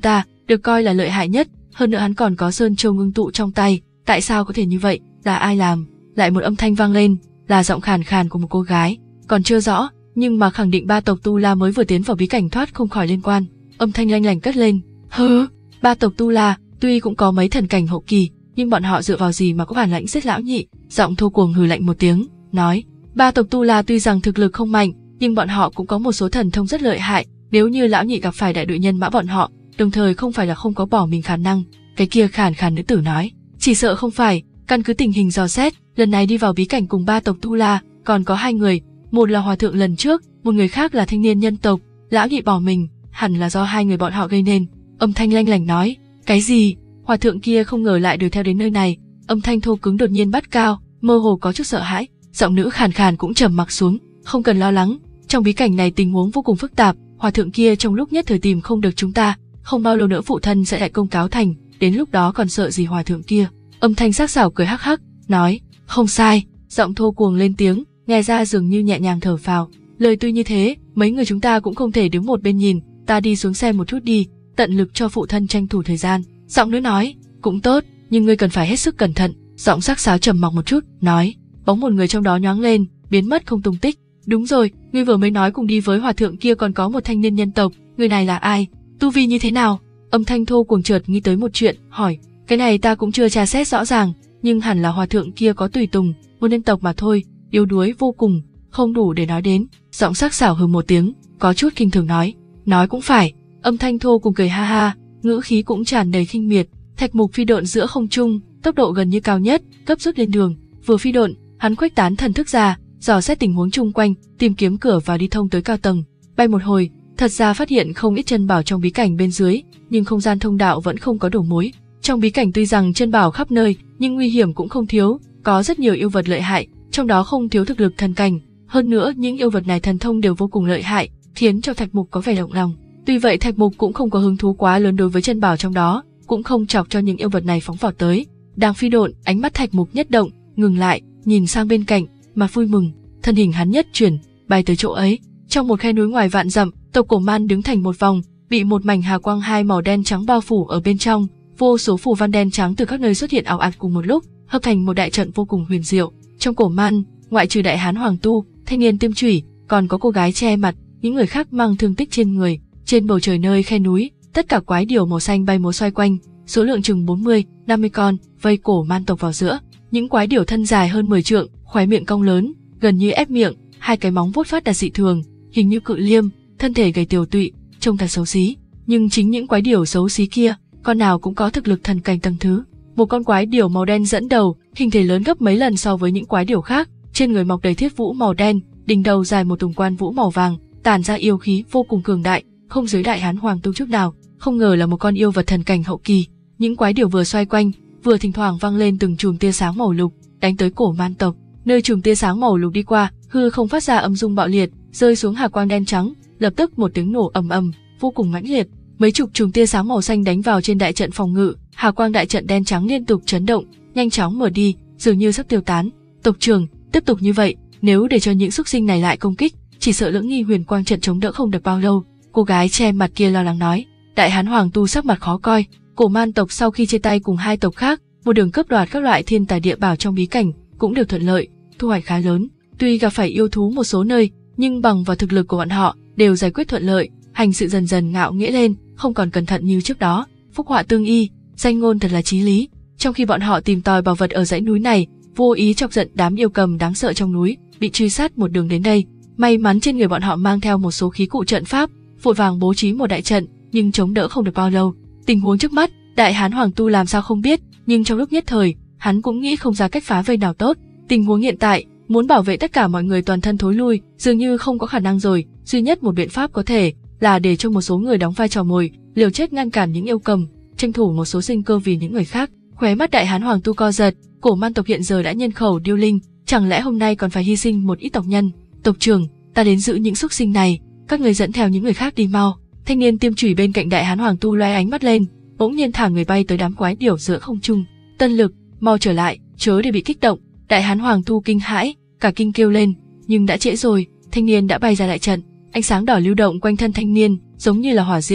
Speaker 1: được coi là lợi hại nhất, hơn nữa hắn còn có sơn châu ngưng tụ trong tay, tại sao có thể như vậy, là ai làm? Lại một âm thanh vang lên, là giọng khàn khàn của một cô gái, còn chưa rõ, nhưng mà khẳng định ba tộc Tu La mới vừa tiến vào bí cảnh thoát không khỏi liên quan. Âm thanh lanh lảnh cất lên, hứ, ba tộc Tu La, tuy cũng có mấy thần cảnh hậu kỳ, nhưng bọn họ dựa vào gì mà có bản lãnh giết lão nhị? Giọng thô cuồng hừ lạnh một tiếng, nói, ba tộc Tu La tuy rằng thực lực không mạnh, nhưng bọn họ cũng có một số thần thông rất lợi hại, nếu như lão nhị gặp phải đại đội nhân mã bọn họ, đồng thời không phải là không có bỏ mình khả năng. Cái kia khàn khàn nữ tử nói, chỉ sợ không phải, căn cứ tình hình dò xét, lần này đi vào bí cảnh cùng ba tộc Tu La, còn có hai người, một là hòa thượng lần trước, một người khác là thanh niên nhân tộc, lão nhị bỏ mình, hẳn là do hai người bọn họ gây nên. Âm thanh lanh lảnh nói, cái gì? Hòa thượng kia không ngờ lại đuổi theo đến nơi này. Âm thanh thô cứng đột nhiên bắt cao, mơ hồ có chút sợ hãi. Giọng nữ khàn khàn cũng trầm mặc xuống, không cần lo lắng, trong bí cảnh này tình huống vô cùng phức tạp, hòa thượng kia trong lúc nhất thời tìm không được chúng ta, không bao lâu nữa phụ thân sẽ đại công cáo thành, đến lúc đó còn sợ gì hòa thượng kia. Âm thanh sắc sảo cười hắc hắc, nói, không sai. Giọng thô cuồng lên tiếng, nghe ra dường như nhẹ nhàng thở phào. Lời tuy như thế, mấy người chúng ta cũng không thể đứng một bên nhìn, ta đi xuống xe một chút đi, tận lực cho phụ thân tranh thủ thời gian. Giọng nữ nói, cũng tốt, nhưng ngươi cần phải hết sức cẩn thận. Giọng sắc sáo trầm mặc một chút, nói, bóng một người trong đó nhoáng lên, biến mất không tung tích. Đúng rồi, ngươi vừa mới nói cùng đi với hòa thượng kia còn có một thanh niên nhân tộc, người này là ai, tu vi như thế nào? Âm thanh thô cuồng chợt nghĩ tới một chuyện, hỏi, cái này ta cũng chưa tra xét rõ ràng, nhưng hẳn là hòa thượng kia có tùy tùng, một nhân tộc mà thôi, yếu đuối vô cùng, không đủ để nói đến. Giọng sắc sảo hừ một tiếng, có chút kinh thường nói, nói cũng phải. Âm thanh thô cùng cười ha ha, ngữ khí cũng tràn đầy khinh miệt. Thạch Mục phi độn giữa không trung, tốc độ gần như cao nhất, cấp rút lên đường. Vừa phi độn, hắn khuếch tán thần thức ra, dò xét tình huống chung quanh, tìm kiếm cửa vào đi thông tới cao tầng. Bay một hồi, thật ra phát hiện không ít chân bảo trong bí cảnh bên dưới, nhưng không gian thông đạo vẫn không có đầu mối. Trong bí cảnh tuy rằng chân bảo khắp nơi, nhưng nguy hiểm cũng không thiếu, có rất nhiều yêu vật lợi hại, trong đó không thiếu thực lực thần cảnh. Hơn nữa những yêu vật này thần thông đều vô cùng lợi hại, khiến cho Thạch Mục có vẻ động lòng. Tuy vậy Thạch Mục cũng không có hứng thú quá lớn đối với chân bảo trong đó, cũng không chọc cho những yêu vật này phóng vào tới. Đang phi độn, ánh mắt Thạch Mục nhất động, ngừng lại, nhìn sang bên cạnh, mà vui mừng, thân hình hắn nhất chuyển, bay tới chỗ ấy. Trong một khe núi ngoài vạn dặm, tộc Cổ Man đứng thành một vòng, bị một mảnh hà quang hai màu đen trắng bao phủ ở bên trong, vô số phù văn đen trắng từ các nơi xuất hiện ảo ạt cùng một lúc, hợp thành một đại trận vô cùng huyền diệu. Trong Cổ Man, ngoại trừ đại hán Hoàng Tu, thanh niên Tiêm Chủy, còn có cô gái che mặt, những người khác mang thương tích trên người. Trên bầu trời nơi khe núi, tất cả quái điểu màu xanh bay múa xoay quanh, số lượng chừng bốn mươi, năm mươi con, vây Cổ Man tộc vào giữa. Những quái điểu thân dài hơn mười trượng, khóe miệng cong lớn, gần như ép miệng, hai cái móng vuốt phát đạt dị thường, hình như cự liêm, thân thể gầy tiều tụy, trông thật xấu xí. Nhưng chính những quái điểu xấu xí kia, con nào cũng có thực lực thần cảnh tầng thứ. Một con quái điểu màu đen dẫn đầu, hình thể lớn gấp mấy lần so với những quái điểu khác, trên người mọc đầy thiết vũ màu đen, đỉnh đầu dài một tùng quan vũ màu vàng, tản ra yêu khí vô cùng cường đại, không dưới đại hán Hoàng Tu chút nào. Không ngờ là một con yêu vật thần cảnh hậu kỳ. Những quái điểu vừa xoay quanh, vừa thỉnh thoảng vang lên từng chùm tia sáng màu lục, đánh tới Cổ Man tộc. Nơi chùm tia sáng màu lục đi qua, hư không phát ra âm dung bạo liệt, rơi xuống hà quang đen trắng, lập tức một tiếng nổ ầm ầm, vô cùng mãnh liệt. Mấy chục chùm tia sáng màu xanh đánh vào trên đại trận phòng ngự, hà quang đại trận đen trắng liên tục chấn động, nhanh chóng mở đi, dường như sắp tiêu tán. Tộc trưởng, tiếp tục như vậy, nếu để cho những xúc sinh này lại công kích, chỉ sợ Lưỡng Nghi Huyền Quang trận chống đỡ không được bao lâu. Cô gái che mặt kia lo lắng nói. Đại hán Hoàng Tu sắc mặt khó coi. Cổ Man tộc sau khi chia tay cùng hai tộc khác, một đường cướp đoạt các loại thiên tài địa bảo trong bí cảnh cũng đều thuận lợi, thu hoạch khá lớn. Tuy gặp phải yêu thú một số nơi, nhưng bằng vào thực lực của bọn họ đều giải quyết thuận lợi, hành sự dần dần ngạo nghễ lên, không còn cẩn thận như trước đó. Phúc họa tương y, danh ngôn thật là chí lý. Trong khi bọn họ tìm tòi bảo vật ở dãy núi này, vô ý chọc giận đám yêu cầm đáng sợ trong núi, bị truy sát một đường đến đây. May mắn trên người bọn họ mang theo một số khí cụ trận pháp, vội vàng bố trí một đại trận, nhưng chống đỡ không được bao lâu. Tình huống trước mắt, đại hán Hoàng Tu làm sao không biết, nhưng trong lúc nhất thời, hắn cũng nghĩ không ra cách phá vây nào tốt. Tình huống hiện tại, muốn bảo vệ tất cả mọi người toàn thân thối lui, dường như không có khả năng rồi. Duy nhất một biện pháp có thể là để cho một số người đóng vai trò mồi, liều chết ngăn cản những yêu cầm, tranh thủ một số sinh cơ vì những người khác. Khóe mắt đại hán Hoàng Tu co giật, Cổ Man tộc hiện giờ đã nhân khẩu điêu linh, chẳng lẽ hôm nay còn phải hy sinh một ít tộc nhân? Tộc trưởng, ta đến giữ những xúc sinh này, các người dẫn theo những người khác đi mau. Thanh niên Tiêm Chủy bên cạnh đại hán Hoàng Tu loe ánh mắt lên, bỗng nhiên thả người bay tới đám quái điểu giữa không trung. Tân Lực, mau trở lại, chớ để bị kích động. Đại hán Hoàng Tu kinh hãi, cả kinh kêu lên, nhưng đã trễ rồi. Thanh niên đã bay ra đại trận, ánh sáng đỏ lưu động quanh thân thanh niên, giống như là hỏa diễm,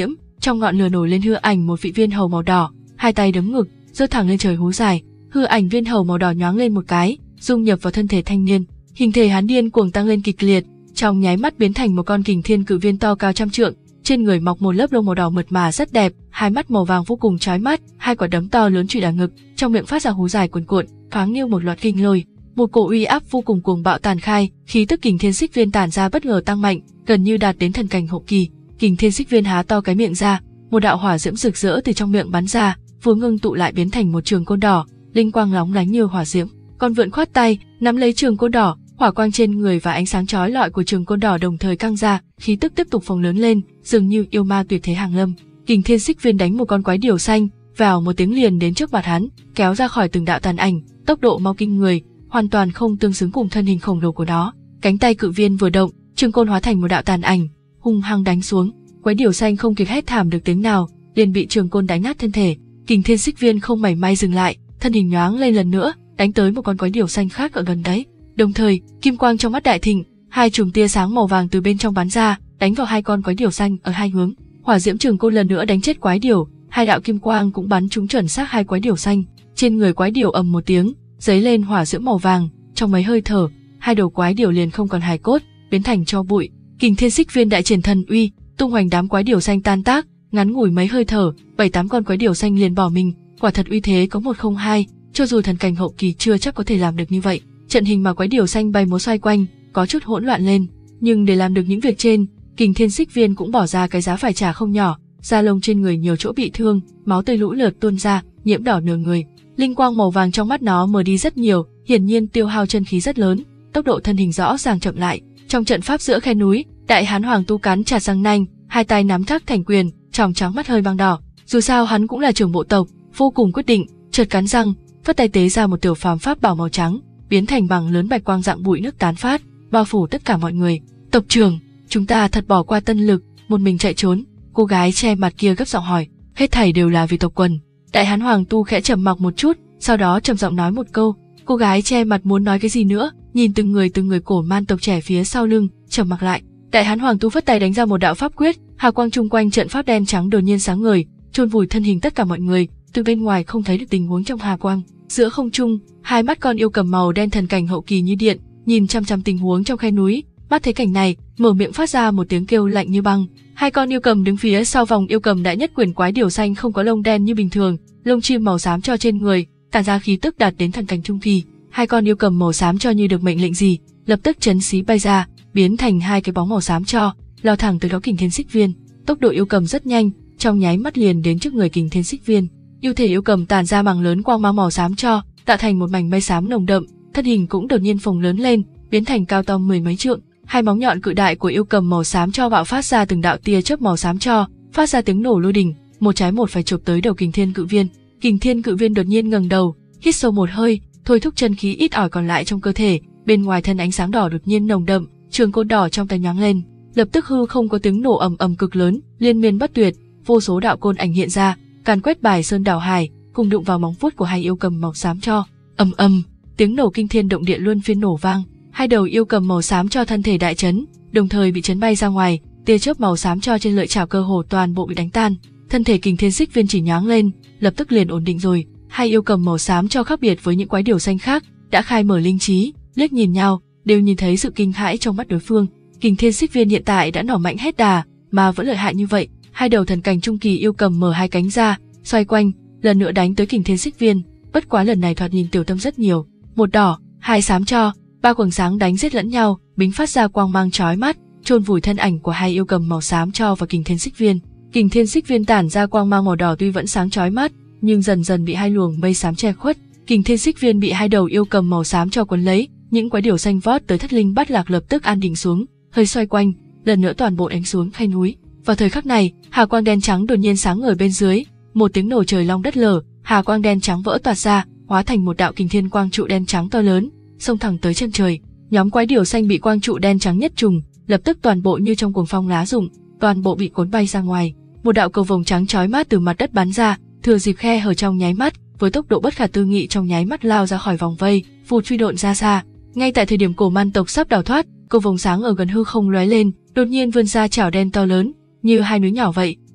Speaker 1: trong ngọn lửa nổi lên hư ảnh một vị viên hầu màu đỏ, hai tay đấm ngực, giơ thẳng lên trời hú dài. Hư ảnh viên hầu màu đỏ nhoáng lên một cái, dung nhập vào thân thể thanh niên. Hình thể hắn điên cuồng tăng lên kịch liệt, trong nháy mắt biến thành một con kình thiên cự viên to cao trăm trượng, trên người mọc một lớp lông màu đỏ mượt mà rất đẹp, hai mắt màu vàng vô cùng chói mắt, hai quả đấm to lớn chụy đả ngực, trong miệng phát ra hú dài cuồn cuộn, thoáng như một loạt kinh lôi. Một cổ uy áp vô cùng cuồng bạo tàn khai, khí tức kình thiên xích viên tản ra bất ngờ tăng mạnh, gần như đạt đến thần cảnh hậu kỳ. Kình thiên xích viên há to cái miệng ra, một đạo hỏa diễm rực rỡ từ trong miệng bắn ra, vừa ngưng tụ lại biến thành một trường côn đỏ, linh quang lóng lánh như hỏa diễm. Con vượn khoát tay, nắm lấy trường côn đỏ, hỏa quang trên người và ánh sáng chói lọi của trường côn đỏ đồng thời căng ra, khí tức tiếp tục phồng lớn lên, dường như yêu ma tuyệt thế hàng lâm. Kình thiên xích viên đánh một con quái điểu xanh, vèo một tiếng liền đến trước mặt hắn, kéo ra khỏi từng đạo tàn ảnh, tốc độ mau kinh người, hoàn toàn không tương xứng cùng thân hình khổng lồ của nó. Cánh tay cự viên vừa động, trường côn hóa thành một đạo tàn ảnh, hung hăng đánh xuống. Quái điểu xanh không kịp hét thảm được tiếng nào, liền bị trường côn đánh nát thân thể. Kình thiên xích viên không mảy may dừng lại, thân hình nhoáng lên lần nữa, đánh tới một con quái điểu xanh khác ở gần đấy. Đồng thời, kim quang trong mắt đại thịnh, hai chùm tia sáng màu vàng từ bên trong bắn ra, đánh vào hai con quái điểu xanh ở hai hướng. Hỏa diễm trường côn lần nữa đánh chết quái điểu, hai đạo kim quang cũng bắn trúng chuẩn xác hai quái điểu xanh. Trên người quái điểu ầm một tiếng, dấy lên hỏa diễm màu vàng, trong mấy hơi thở, hai đầu quái điểu liền không còn hài cốt, biến thành tro bụi. Kình thiên xích viên đại triển thần uy, tung hoành đám quái điểu xanh tan tác, ngắn ngủi mấy hơi thở, bảy tám con quái điểu xanh liền bỏ mình, quả thật uy thế có một không hai, cho dù thần cảnh hậu kỳ chưa chắc có thể làm được như vậy. Trận hình mà quái điểu xanh bay múa xoay quanh, có chút hỗn loạn lên, nhưng để làm được những việc trên, kình thiên xích viên cũng bỏ ra cái giá phải trả không nhỏ. Da lông trên người nhiều chỗ bị thương, máu tươi lũ lượt tuôn ra, nhiễm đỏ nửa người. Linh quang màu vàng trong mắt nó mờ đi rất nhiều, hiển nhiên tiêu hao chân khí rất lớn, tốc độ thân hình rõ ràng chậm lại. Trong trận pháp giữa khe núi, đại hán hoàng tu cắn chặt răng nanh, hai tay nắm chắc thành quyền, tròng trắng mắt hơi vàng đỏ. Dù sao hắn cũng là trưởng bộ tộc, vô cùng quyết định, chợt cắn răng, phất tay tế ra một tiểu phàm pháp bảo màu trắng, biến thành bằng lớn bạch quang dạng bụi nước tán phát, bao phủ tất cả mọi người. Tộc trưởng, chúng ta thật bỏ qua tân lực, một mình chạy trốn. Cô gái che mặt kia gấp giọng hỏi. Hết thảy đều là vì tộc quần. Đại hán hoàng tu khẽ trầm mặc một chút, sau đó trầm giọng nói một câu. Cô gái che mặt muốn nói cái gì nữa, nhìn từng người từng người cổ man tộc trẻ phía sau lưng, trầm mặc lại. Đại hán hoàng tu phất tay đánh ra một đạo pháp quyết, hào quang chung quanh trận pháp đen trắng đột nhiên sáng ngời, chôn vùi thân hình tất cả mọi người. Từ bên ngoài không thấy được tình huống trong hà quang. Giữa không trung, hai mắt con yêu cầm màu đen thần cảnh hậu kỳ như điện, nhìn chăm chăm tình huống trong khe núi. Mắt thấy cảnh này, mở miệng phát ra một tiếng kêu lạnh như băng. Hai con yêu cầm đứng phía sau vòng yêu cầm đại nhất quyền quái điểu xanh không có lông đen như bình thường, lông chim màu xám cho trên người, tản ra khí tức đạt đến thần cảnh trung kỳ. Hai con yêu cầm màu xám cho như được mệnh lệnh gì, lập tức chấn xí bay ra, biến thành hai cái bóng màu xám cho, lao thẳng tới đó kình thiên xích viên. Tốc độ yêu cầm rất nhanh, trong nháy mắt liền đến trước người kình thiên xích viên. Yêu thể yêu cầm tản ra mảng lớn quang mang màu xám cho, tạo thành một mảnh mây xám nồng đậm, thân hình cũng đột nhiên phồng lớn lên, biến thành cao to mười mấy trượng. Hai móng nhọn cự đại của yêu cầm màu xám cho bạo phát ra từng đạo tia chớp màu xám cho, phát ra tiếng nổ lôi đình, một trái một phải chụp tới đầu kình thiên cự viên. Kình thiên cự viên đột nhiên ngẩng đầu, hít sâu một hơi, thôi thúc chân khí ít ỏi còn lại trong cơ thể, bên ngoài thân ánh sáng đỏ đột nhiên nồng đậm, trường côn đỏ trong tay nhoáng lên, lập tức hư không có tiếng nổ ầm ầm cực lớn, liên miên bất tuyệt, vô số đạo côn ảnh hiện ra, càn quét bài sơn đảo hải, cùng đụng vào móng vuốt của hai yêu cầm màu xám cho. Ầm ầm, tiếng nổ kinh thiên động địa luân phiên nổ vang. Hai đầu yêu cầm màu xám cho thân thể đại chấn, đồng thời bị chấn bay ra ngoài, tia chớp màu xám cho trên lợi chảo cơ hồ toàn bộ bị đánh tan. Thân thể kình thiên xích viên chỉ nhoáng lên, lập tức liền ổn định rồi. Hai yêu cầm màu xám cho khác biệt với những quái điểu xanh khác, đã khai mở linh trí, liếc nhìn nhau, đều nhìn thấy sự kinh hãi trong mắt đối phương. Kình thiên xích viên hiện tại đã nỏ mạnh hết đà, mà vẫn lợi hại như vậy. Hai đầu thần cảnh trung kỳ yêu cầm mở hai cánh ra, xoay quanh, lần nữa đánh tới kình thiên xích viên. Bất quá lần này thoạt nhìn tiểu tâm rất nhiều, một đỏ, hai xám cho. Ba quầng sáng đánh giết lẫn nhau, bính phát ra quang mang chói mắt, chôn vùi thân ảnh của hai yêu cầm màu xám cho và kình thiên xích viên. Kình thiên xích viên tản ra quang mang màu đỏ tuy vẫn sáng chói mắt, nhưng dần dần bị hai luồng mây xám che khuất. Kình thiên xích viên bị hai đầu yêu cầm màu xám cho quấn lấy, những quái điểu xanh vót tới thất linh bát lạc lập tức an định xuống, hơi xoay quanh, lần nữa toàn bộ đánh xuống khe núi. Vào thời khắc này, hà quang đen trắng đột nhiên sáng ngời bên dưới, một tiếng nổ trời long đất lở, hà quang đen trắng vỡ toạc ra, hóa thành một đạo kình thiên quang trụ đen trắng to lớn, xông thẳng tới chân trời. Nhóm quái điểu xanh bị quang trụ đen trắng nhất trùng, lập tức toàn bộ như trong cuồng phong lá rụng, toàn bộ bị cuốn bay ra ngoài. Một đạo cầu vồng trắng chói mắt từ mặt đất bắn ra, thừa dịp khe hở trong nháy mắt, với tốc độ bất khả tư nghị trong nháy mắt lao ra khỏi vòng vây, vụt truy độn ra xa. Ngay tại thời điểm cổ man tộc sắp đào thoát, cầu vồng sáng ở gần hư không lóe lên, đột nhiên vươn ra chảo đen to lớn, như hai núi nhỏ vậy,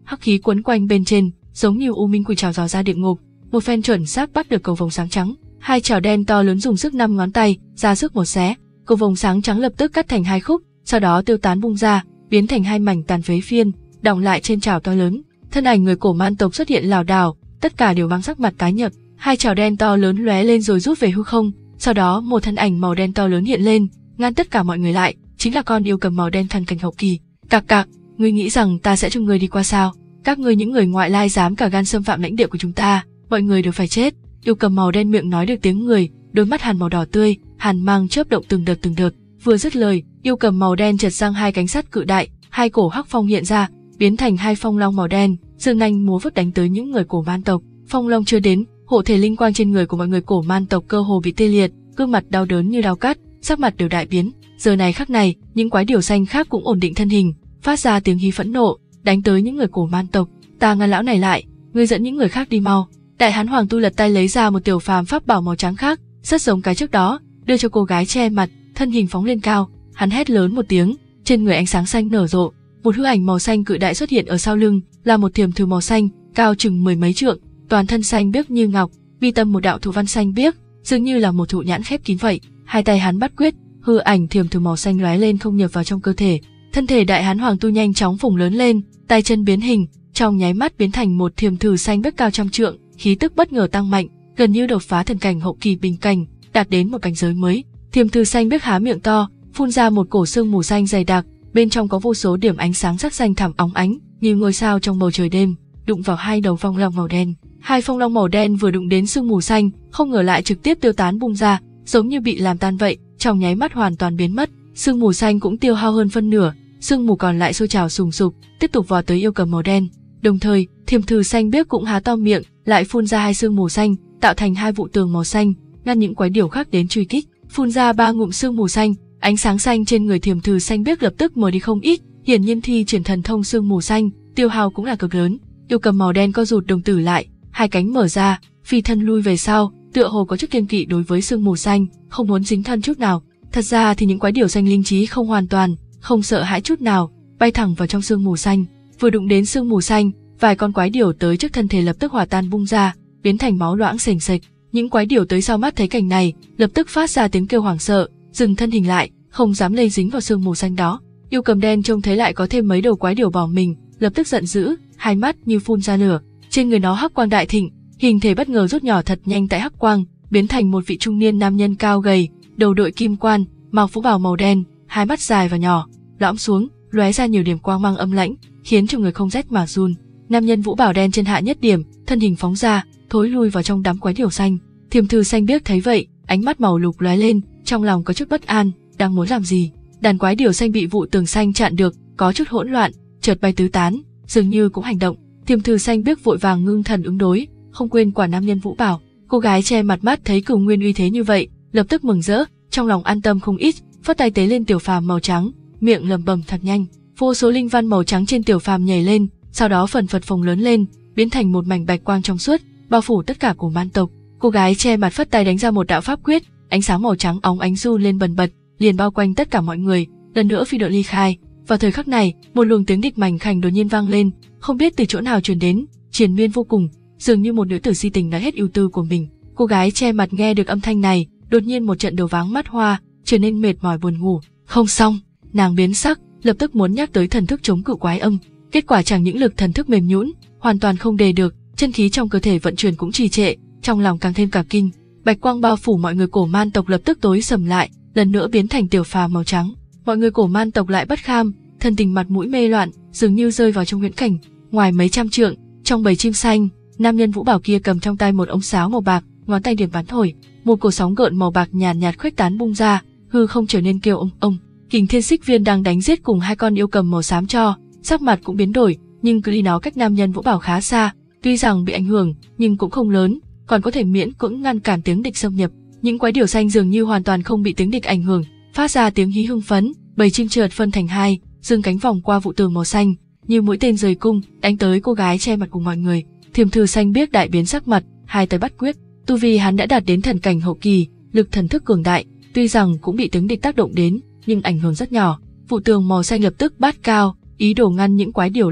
Speaker 1: hắc khí quấn quanh bên trên, giống như u minh quỷ trào dò ra địa ngục. Một phen chuẩn xác bắt được cầu vồng sáng trắng, hai chảo đen to lớn dùng sức năm ngón tay ra sức một xé, cầu vồng sáng trắng lập tức cắt thành hai khúc, sau đó tiêu tán bung ra, biến thành hai mảnh tàn phế phiên, đọng lại trên chảo to lớn. Thân ảnh người cổ man tộc xuất hiện lảo đảo, tất cả đều mang sắc mặt tái nhợt. Hai chảo đen to lớn lóe lên rồi rút về hư không, sau đó một thân ảnh màu đen to lớn hiện lên, ngăn tất cả mọi người lại, chính là con yêu cầm màu đen thần cảnh hậu kỳ. Cạc cạc, ngươi nghĩ rằng ta sẽ cho ngươi đi qua sao? Các ngươi những người ngoại lai dám cả gan xâm phạm lãnh địa của chúng ta, mọi người đều phải chết. Yêu cầm màu đen miệng nói được tiếng người, đôi mắt hàn màu đỏ tươi, hàn mang chớp động từng đợt từng đợt. Vừa dứt lời, yêu cầm màu đen chợt giang hai cánh sắt cự đại, hai cổ hắc phong hiện ra, biến thành hai phong long màu đen, dương nanh múa vuốt đánh tới những người cổ man tộc. Phong long chưa đến, hộ thể linh quang trên người của mọi người cổ man tộc cơ hồ bị tê liệt, gương mặt đau đớn như đau cắt, sắc mặt đều đại biến. Giờ này khắc này, những quái điểu xanh khác cũng ổn định thân hình, phát ra tiếng hí phẫn nộ, đánh tới những người cổ man tộc. Ta ngăn lão này lại, ngươi dẫn những người khác đi mau. Đại hán hoàng tu lật tay lấy ra một tiểu phàm pháp bảo màu trắng khác, rất giống cái trước đó, đưa cho cô gái che mặt, thân hình phóng lên cao, hắn hét lớn một tiếng, trên người ánh sáng xanh nở rộ, một hư ảnh màu xanh cự đại xuất hiện ở sau lưng, là một thiềm thử màu xanh, cao chừng mười mấy trượng, toàn thân xanh biếc như ngọc, mi tâm một đạo thụ văn xanh biếc, dường như là một thụ nhãn khép kín vậy. Hai tay hắn bắt quyết, hư ảnh thiềm thử màu xanh lóe lên không nhập vào trong cơ thể, thân thể đại hán hoàng tu nhanh chóng phồng lớn lên, tay chân biến hình, trong nháy mắt biến thành một thiềm thử xanh biếc cao trăm trượng, khí tức bất ngờ tăng mạnh, gần như đột phá thần cảnh hậu kỳ bình cảnh, đạt đến một cảnh giới mới. Thiềm thử xanh biếc há miệng to, phun ra một cổ sương mù xanh dày đặc, bên trong có vô số điểm ánh sáng sắc xanh thẳm óng ánh, như ngôi sao trong bầu trời đêm, đụng vào hai đầu phong long màu đen. Hai phong long màu đen vừa đụng đến sương mù xanh, không ngờ lại trực tiếp tiêu tán bung ra, giống như bị làm tan vậy, trong nháy mắt hoàn toàn biến mất. Sương mù xanh cũng tiêu hao hơn phân nửa, sương mù còn lại sôi trào sùng sục, tiếp tục vò tới yêu cầm màu đen. Đồng thời, thiềm thử xanh biếc cũng há to miệng, lại phun ra hai sương mù xanh, tạo thành hai vụ tường màu xanh, ngăn những quái điểu khác đến truy kích. Phun ra ba ngụm sương mù xanh, ánh sáng xanh trên người thiềm thử xanh biếc lập tức mờ đi không ít, hiển nhiên thi triển thần thông sương mù xanh, tiêu hao cũng là cực lớn. Yêu cầm màu đen co rụt đồng tử lại, hai cánh mở ra, phi thân lui về sau, tựa hồ có chút kiêng kỵ đối với sương mù xanh, không muốn dính thân chút nào. Thật ra thì những quái điểu xanh linh trí không hoàn toàn, không sợ hãi chút nào, bay thẳng vào trong sương mù xanh. Vừa đụng đến sương mù xanh, vài con quái điểu tới trước thân thể lập tức hòa tan bung ra, biến thành máu loãng sền sệt. Những quái điểu tới sau mắt thấy cảnh này, lập tức phát ra tiếng kêu hoảng sợ, dừng thân hình lại, không dám lây dính vào sương mù xanh đó. Yêu cầm đen trông thấy lại có thêm mấy đầu quái điểu bỏ mình, lập tức giận dữ, hai mắt như phun ra lửa, trên người nó hắc quang đại thịnh, hình thể bất ngờ rút nhỏ thật nhanh tại hắc quang, biến thành một vị trung niên nam nhân cao gầy, đầu đội kim quan, mặc vũ bào màu đen, hai mắt dài và nhỏ, lõm xuống, lóe ra nhiều điểm quang mang âm lãnh, khiến cho người không rét mà run. Nam nhân vũ bào đen trên hạ nhất điểm, thân hình phóng ra, thối lui vào trong đám quái điểu xanh. Thiềm thử xanh biếc thấy vậy, ánh mắt màu lục lóe lên, trong lòng có chút bất an, đang muốn làm gì. Đàn quái điểu xanh bị vụ tường xanh chặn được, có chút hỗn loạn, chợt bay tứ tán, dường như cũng hành động. Thiềm thử xanh biếc vội vàng ngưng thần ứng đối, không quên quả nam nhân vũ bào. Cô gái che mặt mắt thấy cửu nguyên uy thế như vậy, lập tức mừng rỡ, trong lòng an tâm không ít, phất tay tế lên tiểu phàm màu trắng, miệng lẩm bẩm thật nhanh. Vô số linh văn màu trắng trên tiểu phàm nhảy lên, sau đó phần phật phồng lớn lên, biến thành một mảnh bạch quang trong suốt, bao phủ tất cả của man tộc. Cô gái che mặt phất tay đánh ra một đạo pháp quyết, ánh sáng màu trắng óng ánh run lên bần bật, liền bao quanh tất cả mọi người, lần nữa phi đội ly khai. Vào thời khắc này, một luồng tiếng địch mảnh khảnh đột nhiên vang lên, không biết từ chỗ nào truyền đến, triền miên vô cùng, dường như một nữ tử si tình đã hết ưu tư của mình. Cô gái che mặt nghe được âm thanh này, đột nhiên một trận đầu váng mắt hoa, trở nên mệt mỏi buồn ngủ. Không xong, nàng biến sắc, lập tức muốn nhắc tới thần thức chống cự quái âm, kết quả chẳng những lực thần thức mềm nhũn, hoàn toàn không đề được, chân khí trong cơ thể vận chuyển cũng trì trệ, trong lòng càng thêm cả kinh. Bạch quang bao phủ mọi người cổ man tộc lập tức tối sầm lại, lần nữa biến thành tiểu phàm màu trắng. Mọi người cổ man tộc lại bất kham, thân tình mặt mũi mê loạn, dường như rơi vào trong huyễn cảnh. Ngoài mấy trăm trượng, trong bầy chim xanh, nam nhân vũ bảo kia cầm trong tay một ống sáo màu bạc, ngón tay điểm bắn thổi, một cổ sóng gợn màu bạc nhàn nhạt, nhạt khuếch tán bung ra, hư không trở nên kêu ông ông. Kình Thiên Xích Viên đang đánh giết cùng hai con yêu cầm màu xám cho, sắc mặt cũng biến đổi, nhưng cứ đi nó cách nam nhân vũ bảo khá xa, tuy rằng bị ảnh hưởng, nhưng cũng không lớn, còn có thể miễn cưỡng ngăn cản tiếng địch xâm nhập. Những quái điểu xanh dường như hoàn toàn không bị tiếng địch ảnh hưởng, phát ra tiếng hí hưng phấn, bầy chim chợt phân thành hai, dương cánh vòng qua vụ tường màu xanh, như mũi tên rời cung, đánh tới cô gái che mặt cùng mọi người. Thiềm thử xanh biếc đại biến sắc mặt, hai tay bắt quyết, tu vi hắn đã đạt đến thần cảnh hậu kỳ, lực thần thức cường đại, tuy rằng cũng bị tiếng địch tác động đến, nhưng ảnh hưởng rất nhỏ. Vụ tường màu xanh lập tức bát cao, ý đồ ngăn những quái điểu lại,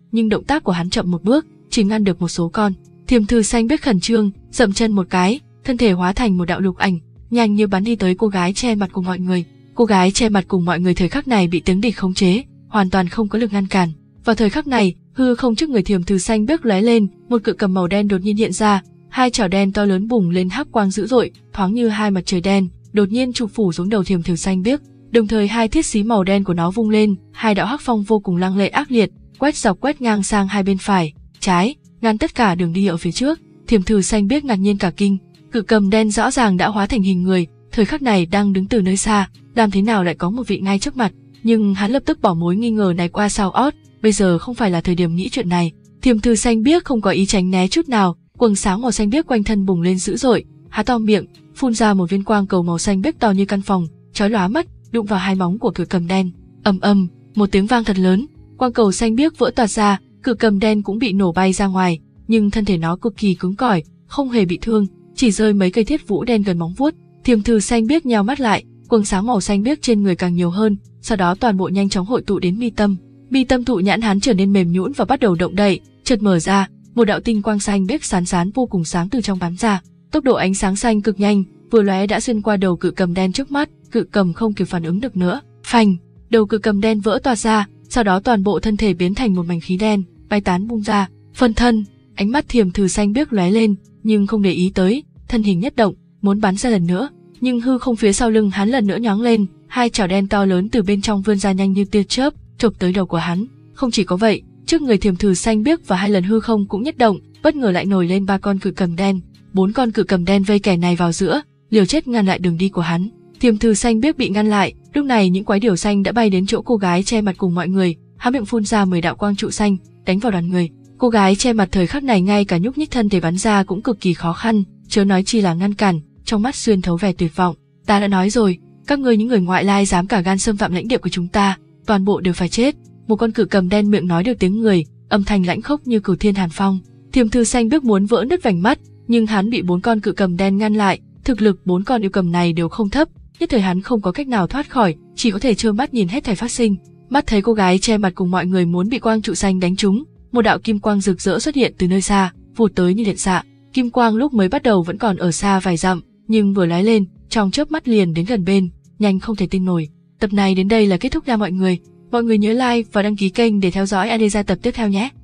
Speaker 1: nhưng động tác của hắn chậm một bước, chỉ ngăn được một số con. Thiềm thử xanh biết khẩn trương, dậm chân một cái, thân thể hóa thành một đạo lục ảnh, nhanh như bắn đi tới cô gái che mặt cùng mọi người. Cô gái che mặt cùng mọi người thời khắc này bị tiếng địch khống chế, hoàn toàn không có lực ngăn cản. Vào thời khắc này, hư không trước người thiềm thử xanh biếc lóe lên, một cự cầm màu đen đột nhiên hiện ra, hai chảo đen to lớn bùng lên hắc quang dữ dội, thoáng như hai mặt trời đen, đột nhiên chụp phủ xuống đầu thiềm thử xanh biếc. Đồng thời hai thiết xí màu đen của nó vung lên, hai đạo hắc phong vô cùng lăng lệ ác liệt, quét dọc quét ngang sang hai bên phải, trái, ngăn tất cả đường đi ở phía trước. Thiềm thử xanh biếc ngạc nhiên cả kinh, cự cầm đen rõ ràng đã hóa thành hình người, thời khắc này đang đứng từ nơi xa, làm thế nào lại có một vị ngay trước mặt. Nhưng hắn lập tức bỏ mối nghi ngờ này qua sau ót, bây giờ không phải là thời điểm nghĩ chuyện này. Thiềm thử xanh biếc không có ý tránh né chút nào, quầng sáng màu xanh biếc quanh thân bùng lên dữ dội, há to miệng, phun ra một viên quang cầu màu xanh biếc to như căn phòng, chói lóa mắt, đụng vào hai móng của cự cầm đen. Ầm ầm, một tiếng vang thật lớn, quang cầu xanh biếc vỡ toạc ra, cự cầm đen cũng bị nổ bay ra ngoài, nhưng thân thể nó cực kỳ cứng cỏi, không hề bị thương, chỉ rơi mấy cây thiết vũ đen gần móng vuốt. Thiềm thử xanh biếc nheo mắt lại, quầng sáng màu xanh biếc trên người càng nhiều hơn, sau đó toàn bộ nhanh chóng hội tụ đến mi tâm. Mi tâm thụ nhãn hắn trở nên mềm nhũn và bắt đầu động đậy, chợt mở ra, một đạo tinh quang xanh biếc sán sán vô cùng sáng từ trong bắn ra, tốc độ ánh sáng xanh cực nhanh, vừa lóe đã xuyên qua đầu cự cầm đen trước mắt. Cự cầm không kịp phản ứng được nữa, phanh, đầu cự cầm đen vỡ toạc ra, sau đó toàn bộ thân thể biến thành một mảnh khí đen, bay tán bung ra. Phân thân, ánh mắt thiềm thử xanh biếc lóe lên, nhưng không để ý tới, thân hình nhất động, muốn bắn ra lần nữa, nhưng hư không phía sau lưng hắn lần nữa nhoáng lên, hai chảo đen to lớn từ bên trong vươn ra nhanh như tia chớp, chộp tới đầu của hắn. Không chỉ có vậy, trước người thiềm thử xanh biếc và hai lần hư không cũng nhất động, bất ngờ lại nổi lên ba con cự cầm đen, bốn con cự cầm đen vây kẻ này vào giữa, liều chết ngăn lại đường đi của hắn. Thiềm thử xanh biếc bị ngăn lại, lúc này những quái điểu xanh đã bay đến chỗ cô gái che mặt cùng mọi người, há miệng phun ra mười đạo quang trụ xanh, đánh vào đoàn người. Cô gái che mặt thời khắc này ngay cả nhúc nhích thân thể bắn ra cũng cực kỳ khó khăn, chớ nói chi là ngăn cản, trong mắt xuyên thấu vẻ tuyệt vọng. Ta đã nói rồi, các ngươi những người ngoại lai dám cả gan xâm phạm lãnh địa của chúng ta, toàn bộ đều phải chết. Một con cự cầm đen miệng nói được tiếng người, âm thanh lãnh khốc như cửu thiên hàn phong. Thiềm thử xanh biếc muốn vỡ nứt vành mắt, nhưng hắn bị bốn con cự cầm đen ngăn lại, thực lực bốn con yêu cầm này đều không thấp, nhất thời hắn không có cách nào thoát khỏi, chỉ có thể trơ mắt nhìn hết thảy phát sinh. Mắt thấy cô gái che mặt cùng mọi người muốn bị quang trụ xanh đánh trúng, một đạo kim quang rực rỡ xuất hiện từ nơi xa, vụt tới như điện xạ. Kim quang lúc mới bắt đầu vẫn còn ở xa vài dặm, nhưng vừa lóe lên, trong chớp mắt liền đến gần bên, nhanh không thể tin nổi. Tập này đến đây là kết thúc nha mọi người. Mọi người nhớ like và đăng ký kênh để theo dõi a đê gia tập tiếp theo nhé.